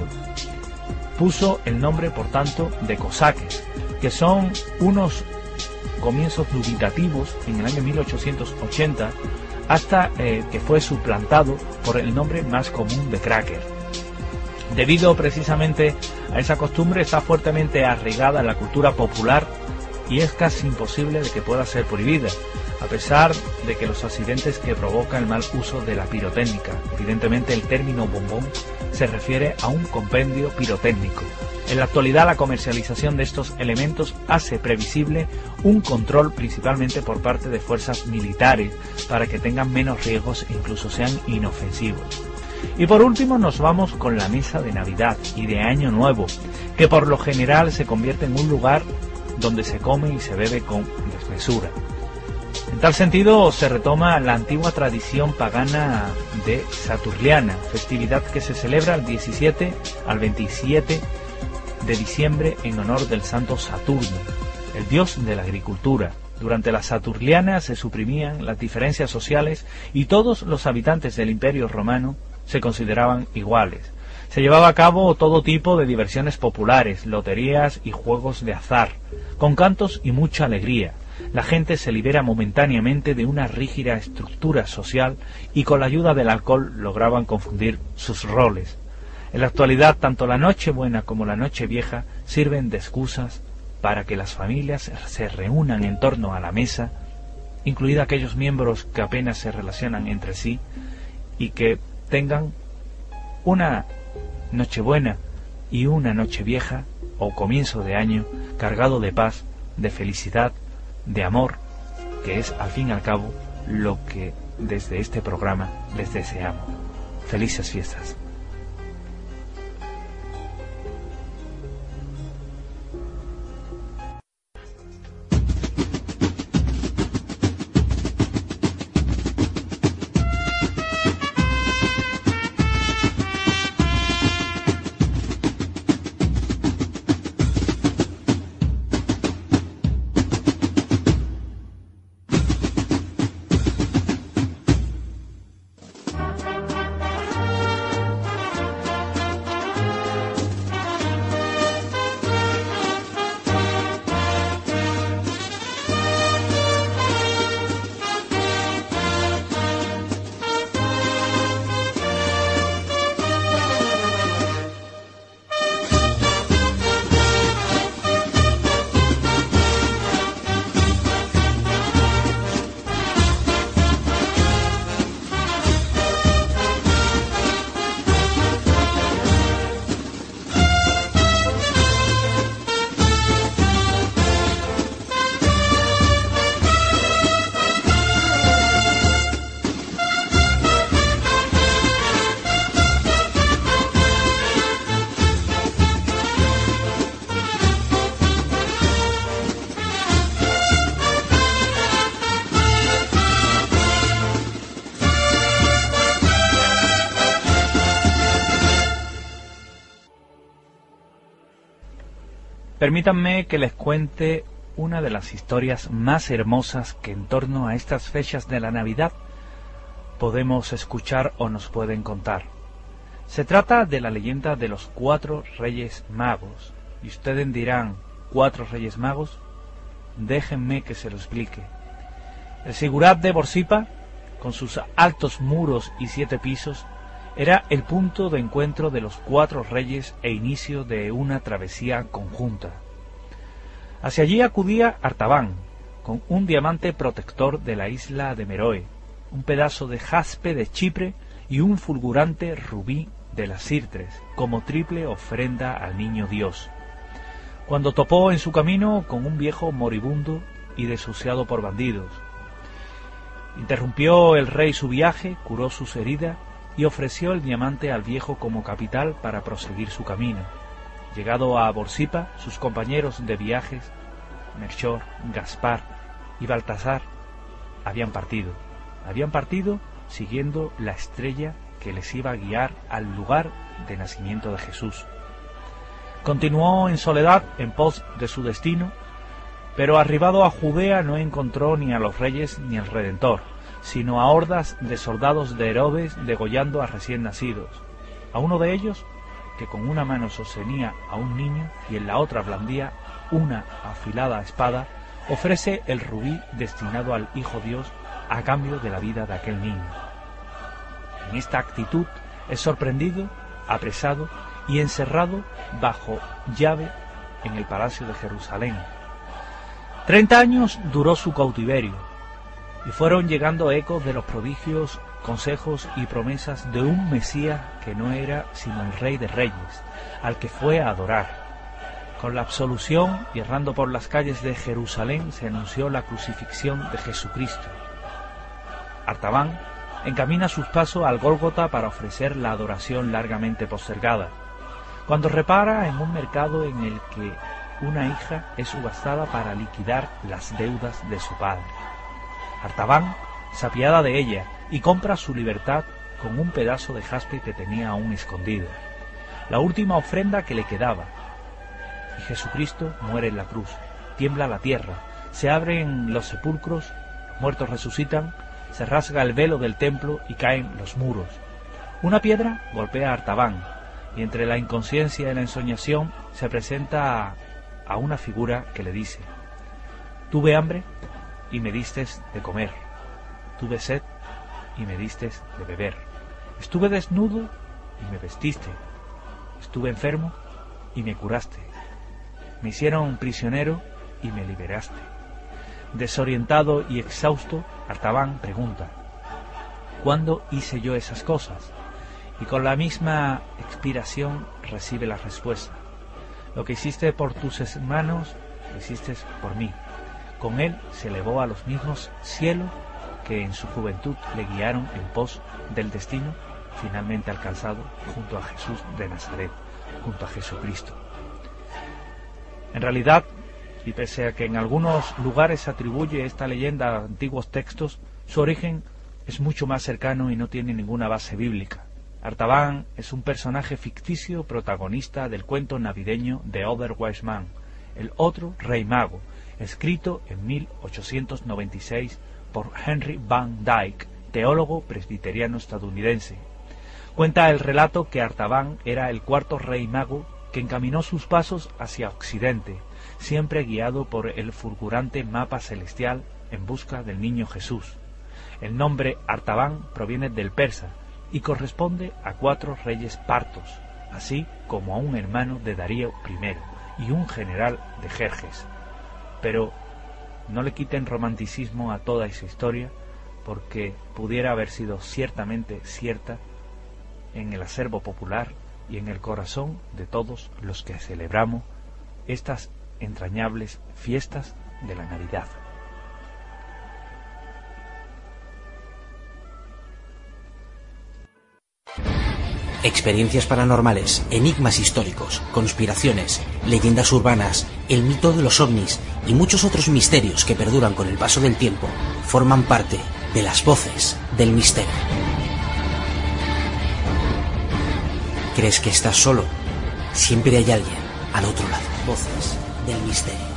Puso el nombre, por tanto, de cosaques, que son unos comienzos dubitativos en el año mil ochocientos ochenta, hasta eh, que fue suplantado por el nombre más común de cracker. Debido precisamente a esa costumbre, está fuertemente arraigada en la cultura popular y es casi imposible de que pueda ser prohibida, a pesar de que los accidentes que provoca el mal uso de la pirotécnica. Evidentemente el término bombón se refiere a un compendio pirotécnico. En la actualidad la comercialización de estos elementos hace previsible un control principalmente por parte de fuerzas militares para que tengan menos riesgos e incluso sean inofensivos. Y por último nos vamos con la mesa de Navidad y de Año Nuevo, que por lo general se convierte en un lugar donde se come y se bebe con desmesura. En tal sentido se retoma la antigua tradición pagana de Saturliana, festividad que se celebra el diecisiete al veintisiete de diciembre en honor del santo Saturno, el dios de la agricultura. Durante la Saturliana se suprimían las diferencias sociales y todos los habitantes del Imperio Romano se consideraban iguales. Se llevaba a cabo todo tipo de diversiones populares, loterías y juegos de azar, con cantos y mucha alegría. La gente se libera momentáneamente de una rígida estructura social y con la ayuda del alcohol lograban confundir sus roles. En la actualidad, tanto la Nochebuena como la Nochevieja sirven de excusas para que las familias se reúnan en torno a la mesa, incluida aquellos miembros que apenas se relacionan entre sí, y que tengan una Nochebuena y una Nochevieja o comienzo de año cargado de paz, de felicidad, de amor, que es al fin y al cabo lo que desde este programa les deseamos. Felices fiestas. Permítanme que les cuente una de las historias más hermosas que en torno a estas fechas de la Navidad podemos escuchar o nos pueden contar. Se trata de la leyenda de los cuatro reyes magos. Y ustedes dirán, ¿cuatro reyes magos? Déjenme que se lo explique. El Sigurat de Borsippa, con sus altos muros y siete pisos, era el punto de encuentro de los cuatro reyes e inicio de una travesía conjunta. Hacia allí acudía Artaban, con un diamante protector de la isla de Meroe, un pedazo de jaspe de Chipre y un fulgurante rubí de las Sirtres, como triple ofrenda al niño Dios, cuando topó en su camino con un viejo moribundo y desuciado por bandidos. Interrumpió el rey su viaje, curó sus heridas y ofreció el diamante al viejo como capital para proseguir su camino. Llegado a Borsippa, sus compañeros de viajes, Melchor, Gaspar y Baltasar, habían partido. Habían partido siguiendo la estrella que les iba a guiar al lugar de nacimiento de Jesús. Continuó en soledad en pos de su destino, pero arribado a Judea no encontró ni a los reyes ni al Redentor, sino a hordas de soldados de Herodes degollando a recién nacidos. A uno de ellos, que con una mano sostenía a un niño y en la otra blandía una afilada espada, ofrece el rubí destinado al Hijo Dios a cambio de la vida de aquel niño. En esta actitud es sorprendido, apresado y encerrado bajo llave en el palacio de Jerusalén. Treinta años duró su cautiverio, y fueron llegando ecos de los prodigios, consejos y promesas de un Mesías que no era sino el Rey de Reyes, al que fue a adorar. Con la absolución y errando por las calles de Jerusalén se anunció la crucifixión de Jesucristo. Artaban encamina sus pasos al Gólgota para ofrecer la adoración largamente postergada, cuando repara en un mercado en el que una hija es subastada para liquidar las deudas de su padre. Artaban se apiada de ella y compra su libertad con un pedazo de jaspe que tenía aún escondido, la última ofrenda que le quedaba. Y Jesucristo muere en la cruz, tiembla la tierra, se abren los sepulcros, los muertos resucitan, se rasga el velo del templo y caen los muros. Una piedra golpea a Artaban, y entre la inconsciencia y la ensoñación se presenta a, a una figura que le dice: tuve hambre y me distes de comer, tuve sed y me distes de beber, estuve desnudo y me vestiste, estuve enfermo y me curaste, me hicieron prisionero y me liberaste. Desorientado y exhausto, Artaban pregunta: ¿cuándo hice yo esas cosas? Y con la misma expiración recibe la respuesta: lo que hiciste por tus hermanos, lo hiciste por mí. Con él se elevó a los mismos cielos que en su juventud le guiaron en pos del destino finalmente alcanzado junto a Jesús de Nazaret, junto a Jesucristo. En realidad, y pese a que en algunos lugares se atribuye esta leyenda a antiguos textos, su origen es mucho más cercano y no tiene ninguna base bíblica. Artaban es un personaje ficticio protagonista del cuento navideño The Other Wise Man, el otro rey mago, escrito en mil ochocientos noventa y seis por Henry Van Dyke, teólogo presbiteriano estadounidense. Cuenta el relato que Artaban era el cuarto rey mago que encaminó sus pasos hacia Occidente, siempre guiado por el fulgurante mapa celestial en busca del niño Jesús. El nombre Artaban proviene del persa y corresponde a cuatro reyes partos, así como a un hermano de Darío primero y un general de Jerjes. Pero no le quiten romanticismo a toda esa historia, porque pudiera haber sido ciertamente cierta en el acervo popular y en el corazón de todos los que celebramos estas entrañables fiestas de la Navidad. Experiencias paranormales, enigmas históricos, conspiraciones, leyendas urbanas, el mito de los ovnis y muchos otros misterios que perduran con el paso del tiempo forman parte de las voces del misterio. ¿Crees que estás solo? Siempre hay alguien al otro lado. Voces del misterio.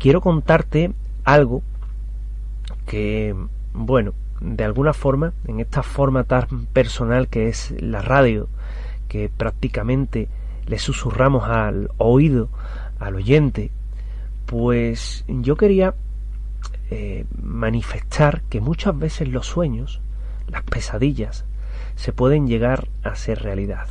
quiero contarte algo que, bueno, de alguna forma, en esta forma tan personal que es la radio, que prácticamente le susurramos al oído al oyente, pues yo quería eh, manifestar que muchas veces los sueños, las pesadillas, se pueden llegar a ser realidad.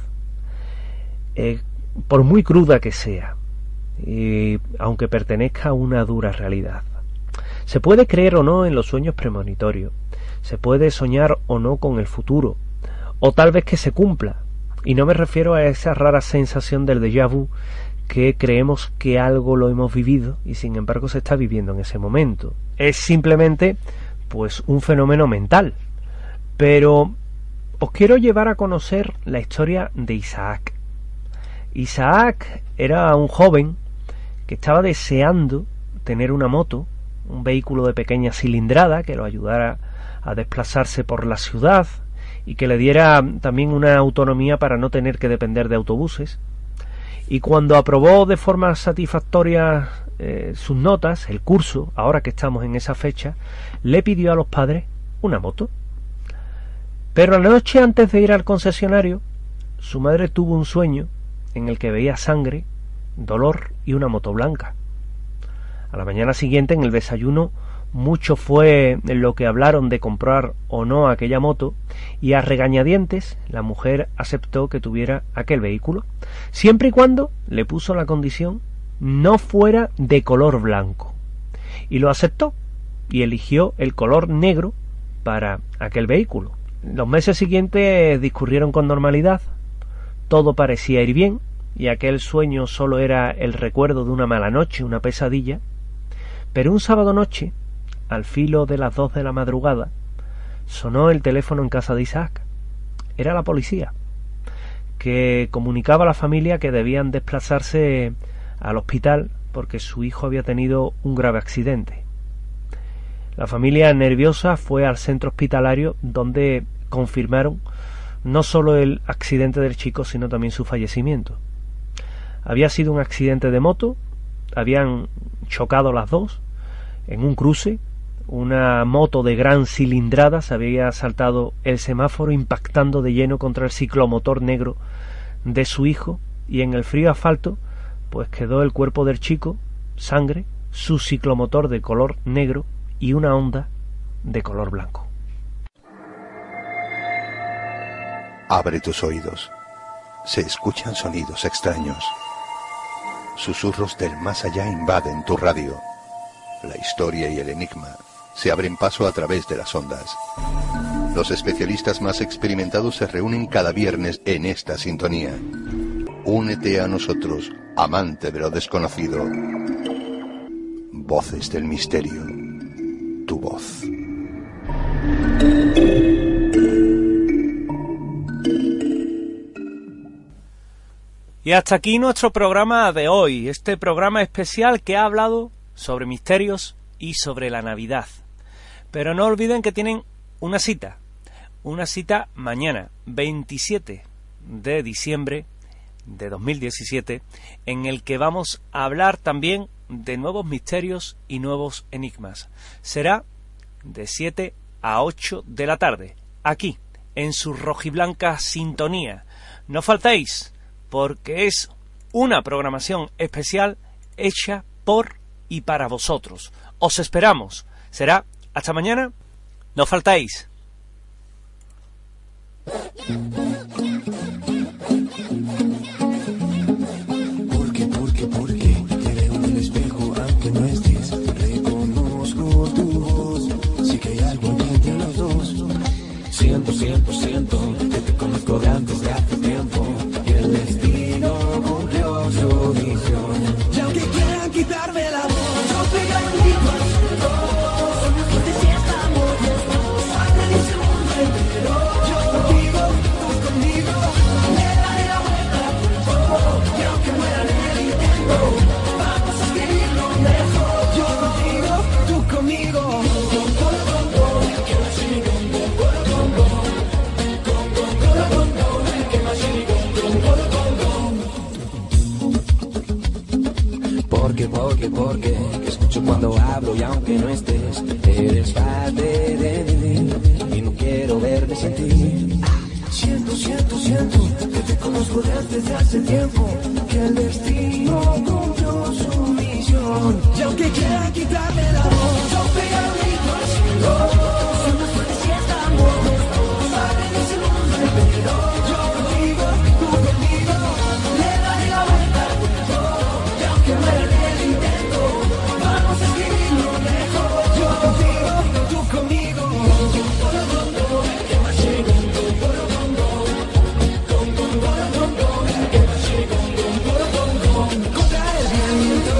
Eh, por muy cruda que sea, y aunque pertenezca a una dura realidad. Se puede creer o no en los sueños premonitorios, se puede soñar o no con el futuro, o tal vez que se cumpla, y no me refiero a esa rara sensación del déjà vu que creemos que algo lo hemos vivido y sin embargo se está viviendo en ese momento. Es simplemente pues un fenómeno mental. Pero os quiero llevar a conocer la historia de Isaac. Isaac era un joven que estaba deseando tener una moto, un vehículo de pequeña cilindrada que lo ayudara a desplazarse por la ciudad y que le diera también una autonomía para no tener que depender de autobuses. Y cuando aprobó de forma satisfactoria eh, sus notas, el curso, ahora que estamos en esa fecha, le pidió a los padres una moto. Pero la noche antes de ir al concesionario, su madre tuvo un sueño en el que veía sangre, dolor y una moto blanca. A la mañana siguiente, en el desayuno, mucho fue lo que hablaron de comprar o no aquella moto, y a regañadientes la mujer aceptó que tuviera aquel vehículo, siempre y cuando le puso la condición no fuera de color blanco. Y lo aceptó, y eligió el color negro para aquel vehículo. Los meses siguientes discurrieron con normalidad, todo parecía ir bien, y aquel sueño solo era el recuerdo de una mala noche, una pesadilla. Pero un sábado noche, al filo de las dos de la madrugada, sonó el teléfono en casa de Isaac. Era la policía, que comunicaba a la familia que debían desplazarse al hospital porque su hijo había tenido un grave accidente. La familia, nerviosa, fue al centro hospitalario, donde confirmaron no solo el accidente del chico, sino también su fallecimiento. Había sido un accidente de moto, habían chocado las dos en un cruce. Una moto de gran cilindrada se había saltado el semáforo, impactando de lleno contra el ciclomotor negro de su hijo, y en el frío asfalto pues quedó el cuerpo del chico, sangre, su ciclomotor de color negro y una Honda de color blanco. Abre tus oídos. Se escuchan sonidos extraños. Susurros del más allá invaden tu radio. La historia y el enigma se abren paso a través de las ondas. Los especialistas más experimentados se reúnen cada viernes en esta sintonía. Únete a nosotros, amante de lo desconocido. Voces del misterio. Tu voz. Y hasta aquí nuestro programa de hoy, este programa especial que ha hablado sobre misterios y sobre la Navidad. Pero no olviden que tienen una cita, una cita mañana, veintisiete de diciembre de dos mil diecisiete, en el que vamos a hablar también de nuevos misterios y nuevos enigmas. Será de siete a ocho de la tarde, aquí, en su rojiblanca sintonía. No faltéis, porque es una programación especial hecha por y para vosotros. Os esperamos. Será hasta mañana. No faltéis. Porque, porque, porque te veo en el espejo aunque no estés. Reconozco tu voz. Sí que hay algo entre los dos. Siento, siento, siento que te conozco de antes de hace tiempo. Y el destino cumplió su visión. Y aunque quieran quitarme la voz, yo te garantizo al cielo. Somos fuertes y estamos listos. Sangre de ese mundo entero. Yo contigo, tú conmigo. Le daré la vuelta al tiempo. Y aunque muera en el intento, vamos a escribirlo lejos. Yo contigo, tú conmigo. Porque, porque, porque, que escucho cuando hablo y aunque no estés, eres parte de mí y no quiero verte sin ti. Siento, siento, siento que te conozco desde hace tiempo, que el destino cumplió su misión. Y aunque quiera quitarme la voz, yo pegaré un grito al cielo. Somos fuertes y estamos los dos, para en ese mundo entero. Yo contigo, tú conmigo, le daré la vuelta al mundo. Y aunque muera en el intento, vamos a escribirlo lejos. Yo contigo, tú conmigo. Que más llegue un contra el viento,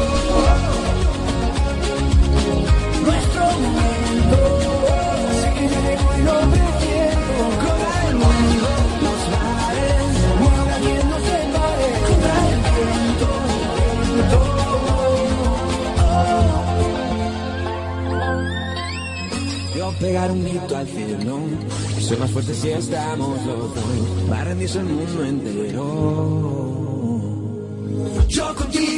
nuestro momento, sé que llego y lo prefiero. Contra el mundo, los mares, mueva quien nos separe. Contra el viento, oh. Yo pegar un grito al cielo, soy más fuerte si estamos los dos, para rendirse el mundo entero. Yo contigo.